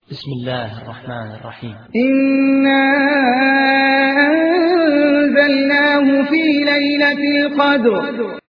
بسم الله الرحمن الرحيم. إنا أنزلناه في ليلة القدر